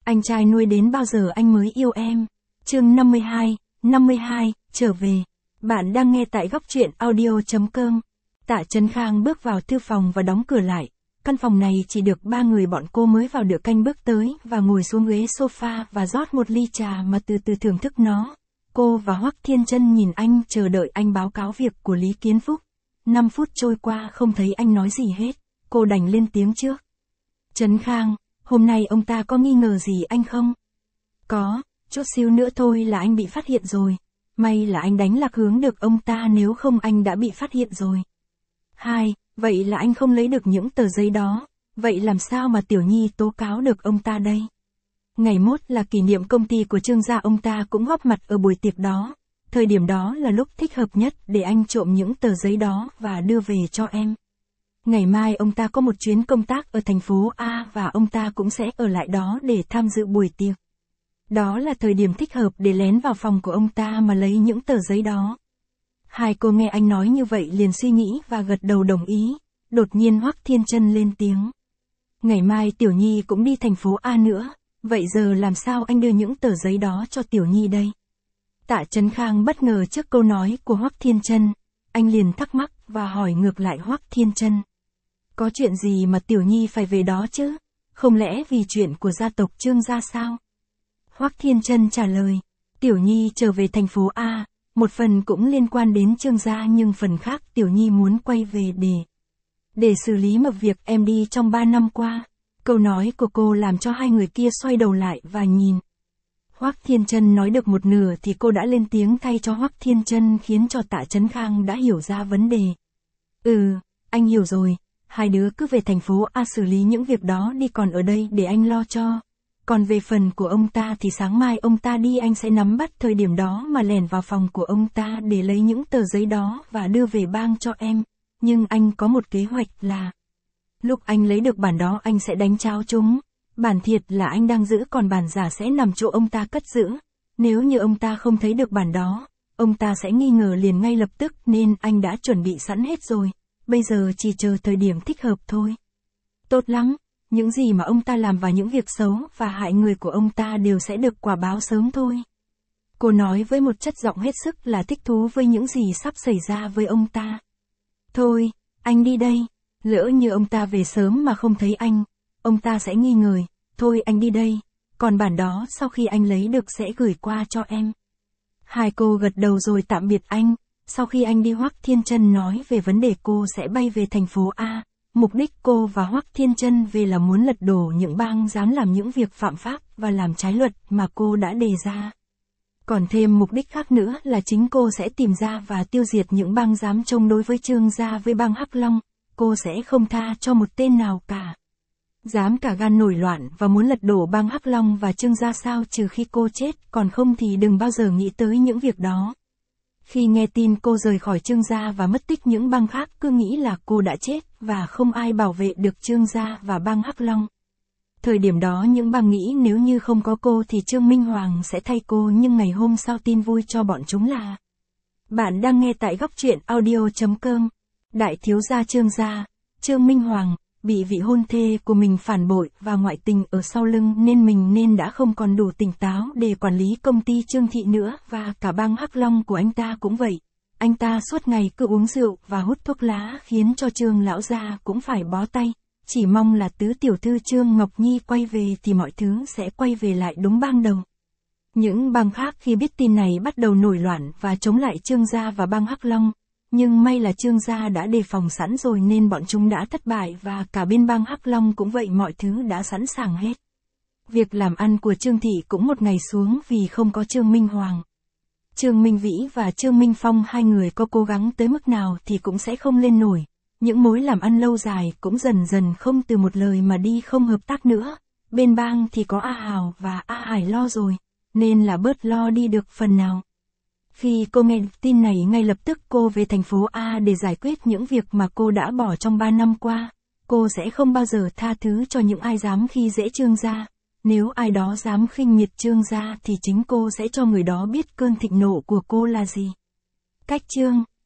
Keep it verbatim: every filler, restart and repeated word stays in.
Anh trai nuôi đến bao giờ anh mới yêu em? Chương năm mươi hai, năm mươi hai, trở về. Bạn đang nghe tại góc truyện audio chấm com. Tạ Trấn Khang bước vào thư phòng và đóng cửa lại. Căn phòng này chỉ được ba người bọn cô mới vào được canh bước tới và ngồi xuống ghế sofa và rót một ly trà mà từ từ thưởng thức nó. Cô và Hoắc Thiên Chân nhìn anh chờ đợi anh báo cáo việc của Lý Kiến Phúc. Năm phút trôi qua không thấy anh nói gì hết, cô đành lên tiếng trước. Trấn Khang, hôm nay ông ta có nghi ngờ gì anh không? Có, chút xíu nữa thôi là anh bị phát hiện rồi. May là anh đánh lạc hướng được ông ta, nếu không anh đã bị phát hiện rồi. Hai, vậy là anh không lấy được những tờ giấy đó, vậy làm sao mà Tiểu Nhi tố cáo được ông ta đây? Ngày mốt là kỷ niệm công ty của Trương gia, ông ta cũng góp mặt ở buổi tiệc đó. Thời điểm đó là lúc thích hợp nhất để anh trộm những tờ giấy đó và đưa về cho em. Ngày mai ông ta có một chuyến công tác ở thành phố A và ông ta cũng sẽ ở lại đó để tham dự buổi tiệc. Đó là thời điểm thích hợp để lén vào phòng của ông ta mà lấy những tờ giấy đó. Hai cô nghe anh nói như vậy liền suy nghĩ và gật đầu đồng ý. Đột nhiên Hoắc Thiên Chân lên tiếng. Ngày mai Tiểu Nhi cũng đi thành phố A nữa, vậy giờ làm sao anh đưa những tờ giấy đó cho Tiểu Nhi đây? Tạ Trấn Khang bất ngờ trước câu nói của Hoắc Thiên Chân, anh liền thắc mắc và hỏi ngược lại Hoắc Thiên Chân. Có chuyện gì mà Tiểu Nhi phải về đó chứ? Không lẽ vì chuyện của gia tộc Trương gia sao? Hoắc Thiên Chân trả lời, Tiểu Nhi trở về thành phố A, một phần cũng liên quan đến Trương gia nhưng phần khác Tiểu Nhi muốn quay về để... Để xử lý một việc em đi trong ba năm qua. Câu nói của cô làm cho hai người kia xoay đầu lại và nhìn. Hoắc Thiên Chân nói được một nửa thì cô đã lên tiếng thay cho Hoắc Thiên Chân, khiến cho Tạ Trấn Khang đã hiểu ra vấn đề. Ừ, anh hiểu rồi, hai đứa cứ về thành phố A xử lý những việc đó đi, còn ở đây để anh lo cho. Còn về phần của ông ta thì sáng mai ông ta đi anh sẽ nắm bắt thời điểm đó mà lẻn vào phòng của ông ta để lấy những tờ giấy đó và đưa về bang cho em. Nhưng anh có một kế hoạch là... Lúc anh lấy được bản đó anh sẽ đánh tráo chúng. Bản thiệt là anh đang giữ, còn bản giả sẽ nằm chỗ ông ta cất giữ. Nếu như ông ta không thấy được bản đó, ông ta sẽ nghi ngờ liền ngay lập tức, nên anh đã chuẩn bị sẵn hết rồi. Bây giờ chỉ chờ thời điểm thích hợp thôi. Tốt lắm, những gì mà ông ta làm và những việc xấu và hại người của ông ta đều sẽ được quả báo sớm thôi. Cô nói với một chất giọng hết sức là thích thú với những gì sắp xảy ra với ông ta. Thôi, anh đi đây. Lỡ như ông ta về sớm mà không thấy anh, ông ta sẽ nghi ngờ. Thôi anh đi đây, còn bản đó sau khi anh lấy được sẽ gửi qua cho em. Hai cô gật đầu rồi tạm biệt anh. Sau khi anh đi, Hoắc Thiên Chân nói về vấn đề cô sẽ bay về thành phố A. Mục đích cô và Hoắc Thiên Chân về là muốn lật đổ những bang dám làm những việc phạm pháp và làm trái luật mà cô đã đề ra. Còn thêm mục đích khác nữa là chính cô sẽ tìm ra và tiêu diệt những bang dám chống đối với Trương gia với bang Hắc Long. Cô sẽ không tha cho một tên nào cả. Dám cả gan nổi loạn và muốn lật đổ bang Hắc Long và Trương gia sao, trừ khi cô chết, còn không thì đừng bao giờ nghĩ tới những việc đó. Khi nghe tin cô rời khỏi Trương gia và mất tích, những bang khác cứ nghĩ là cô đã chết và không ai bảo vệ được Trương gia và bang Hắc Long. Thời điểm đó những bang nghĩ nếu như không có cô thì Trương Minh Hoàng sẽ thay cô, nhưng ngày hôm sau tin vui cho bọn chúng là... Bạn đang nghe tại góc truyện audio chấm com. Đại thiếu gia Trương gia, Trương Minh Hoàng, bị vị hôn thê của mình phản bội và ngoại tình ở sau lưng, nên mình nên đã không còn đủ tỉnh táo để quản lý công ty Trương thị nữa, và cả bang Hắc Long của anh ta cũng vậy. Anh ta suốt ngày cứ uống rượu và hút thuốc lá, khiến cho Trương lão gia cũng phải bó tay. Chỉ mong là tứ tiểu thư Trương Ngọc Nhi quay về thì mọi thứ sẽ quay về lại đúng ban đầu. Những bang khác khi biết tin này bắt đầu nổi loạn và chống lại Trương gia và bang Hắc Long. Nhưng may là Trương gia đã đề phòng sẵn rồi nên bọn chúng đã thất bại, và cả bên bang Hắc Long cũng vậy, mọi thứ đã sẵn sàng hết. Việc làm ăn của Trương thị cũng một ngày xuống vì không có Trương Minh Hoàng. Trương Minh Vĩ và Trương Minh Phong, hai người có cố gắng tới mức nào thì cũng sẽ không lên nổi. Những mối làm ăn lâu dài cũng dần dần không từ một lời mà đi không hợp tác nữa. Bên bang thì có A Hào và A Hải lo rồi, nên là bớt lo đi được phần nào. Khi cô nghe tin này, ngay lập tức cô về thành phố A để giải quyết những việc mà cô đã bỏ trong ba năm qua. Cô sẽ không bao giờ tha thứ cho những ai dám khi dễ Trương gia. Nếu ai đó dám khinh miệt Trương gia thì chính cô sẽ cho người đó biết cơn thịnh nộ của cô là gì. Cách chương